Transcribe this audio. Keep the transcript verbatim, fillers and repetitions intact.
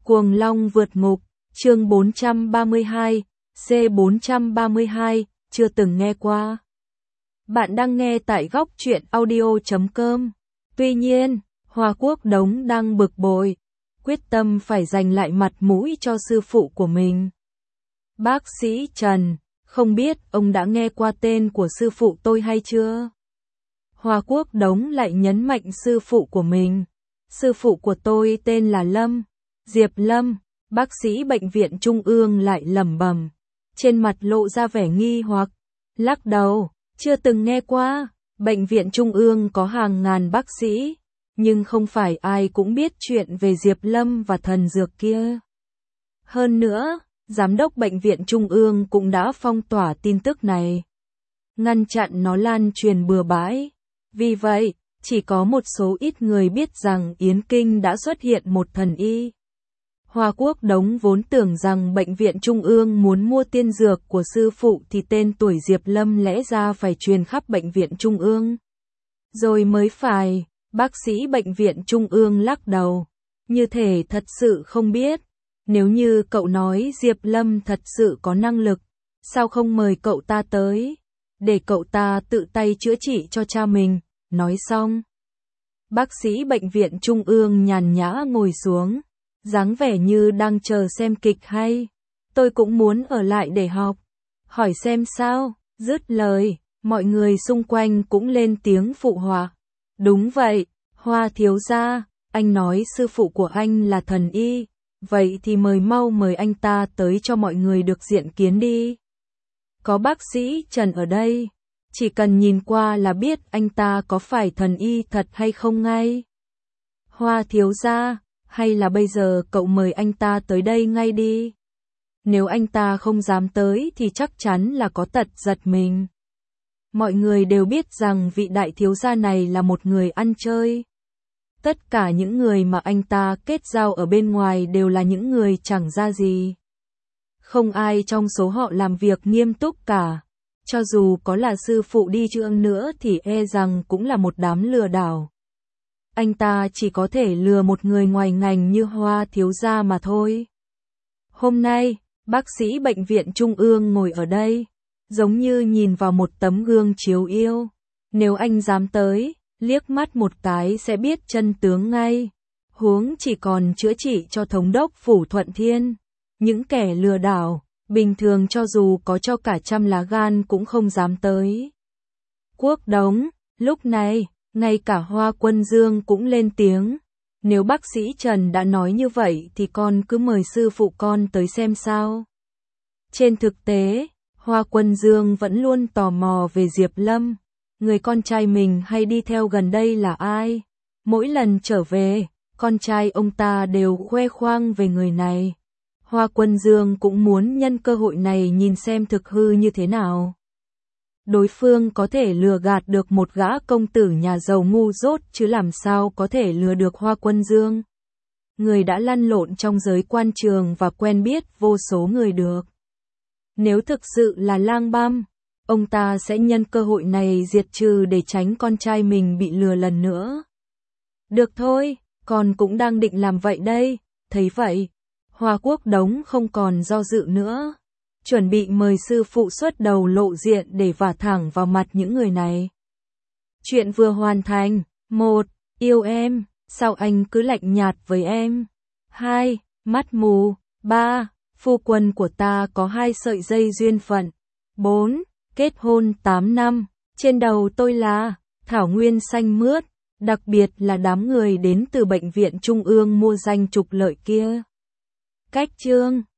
Cuồng Long vượt ngục, chương bốn trăm ba mươi hai, C bốn trăm ba mươi hai, chưa từng nghe qua. Bạn đang nghe tại góc truyện audio chấm com. Tuy nhiên, Hoa Quốc Đống đang bực bội, quyết tâm phải giành lại mặt mũi cho sư phụ của mình. Bác sĩ Trần, không biết ông đã nghe qua tên của sư phụ tôi hay chưa? Hoa Quốc Đống lại nhấn mạnh sư phụ của mình. Sư phụ của tôi tên là Lâm, Diệp Lâm. Bác sĩ bệnh viện Trung ương lại lẩm bẩm, trên mặt lộ ra vẻ nghi hoặc, lắc đầu, chưa từng nghe qua. Bệnh viện Trung ương có hàng ngàn bác sĩ, nhưng không phải ai cũng biết chuyện về Diệp Lâm và thần dược kia. Hơn nữa, giám đốc bệnh viện Trung ương cũng đã phong tỏa tin tức này, ngăn chặn nó lan truyền bừa bãi. Vì vậy, chỉ có một số ít người biết rằng Yến Kinh đã xuất hiện một thần y. Hoa Quốc Đống vốn tưởng rằng bệnh viện Trung ương muốn mua tiên dược của sư phụ thì tên tuổi Diệp Lâm lẽ ra phải truyền khắp bệnh viện Trung ương. Rồi mới phải, bác sĩ bệnh viện Trung ương lắc đầu, như thể thật sự không biết. Nếu như cậu nói Diệp Lâm thật sự có năng lực, sao không mời cậu ta tới, để cậu ta tự tay chữa trị cho cha mình. Nói xong, bác sĩ bệnh viện Trung ương nhàn nhã ngồi xuống, dáng vẻ như đang chờ xem kịch hay. Tôi cũng muốn ở lại để học, hỏi xem sao. Dứt lời, mọi người xung quanh cũng lên tiếng phụ họa. Đúng vậy, Hoa thiếu gia, anh nói sư phụ của anh là thần y, vậy thì mời mau mời anh ta tới cho mọi người được diện kiến đi. Có bác sĩ Trần ở đây, chỉ cần nhìn qua là biết anh ta có phải thần y thật hay không ngay. Hoa thiếu gia, hay là bây giờ cậu mời anh ta tới đây ngay đi. Nếu anh ta không dám tới thì chắc chắn là có tật giật mình. Mọi người đều biết rằng vị đại thiếu gia này là một người ăn chơi. Tất cả những người mà anh ta kết giao ở bên ngoài đều là những người chẳng ra gì. Không ai trong số họ làm việc nghiêm túc cả. Cho dù có là sư phụ đi chăng nữa thì e rằng cũng là một đám lừa đảo. Anh ta chỉ có thể lừa một người ngoài ngành như Hoa thiếu gia mà thôi. Hôm nay, bác sĩ bệnh viện Trung ương ngồi ở đây, giống như nhìn vào một tấm gương chiếu yêu. Nếu anh dám tới, liếc mắt một cái sẽ biết chân tướng ngay. Huống chỉ còn chữa trị cho thống đốc phủ Thuận Thiên. Những kẻ lừa đảo, bình thường cho dù có cho cả trăm lá gan cũng không dám tới. Quốc Đống, lúc này, ngay cả Hoa Quân Dương cũng lên tiếng. Nếu bác sĩ Trần đã nói như vậy thì con cứ mời sư phụ con tới xem sao. Trên thực tế, Hoa Quân Dương vẫn luôn tò mò về Diệp Lâm. Người con trai mình hay đi theo gần đây là ai? Mỗi lần trở về, con trai ông ta đều khoe khoang về người này. Hoa Quân Dương cũng muốn nhân cơ hội này nhìn xem thực hư như thế nào. Đối phương có thể lừa gạt được một gã công tử nhà giàu ngu dốt chứ làm sao có thể lừa được Hoa Quân Dương. Người đã lăn lộn trong giới quan trường và quen biết vô số người được. Nếu thực sự là lang băm, ông ta sẽ nhân cơ hội này diệt trừ để tránh con trai mình bị lừa lần nữa. Được thôi, con cũng đang định làm vậy đây. Thấy vậy, Hoa Quốc Đống không còn do dự nữa, chuẩn bị mời sư phụ xuất đầu lộ diện để vả thẳng vào mặt những người này. Chuyện vừa hoàn thành. Một. Yêu em, sao anh cứ lạnh nhạt với em? Hai. Mắt mù. Ba. Phu quân của ta có hai sợi dây duyên phận. Bốn. Kết hôn tám năm, trên đầu tôi là thảo nguyên xanh mướt, đặc biệt là đám người đến từ bệnh viện Trung ương mua danh trục lợi kia. Cách chương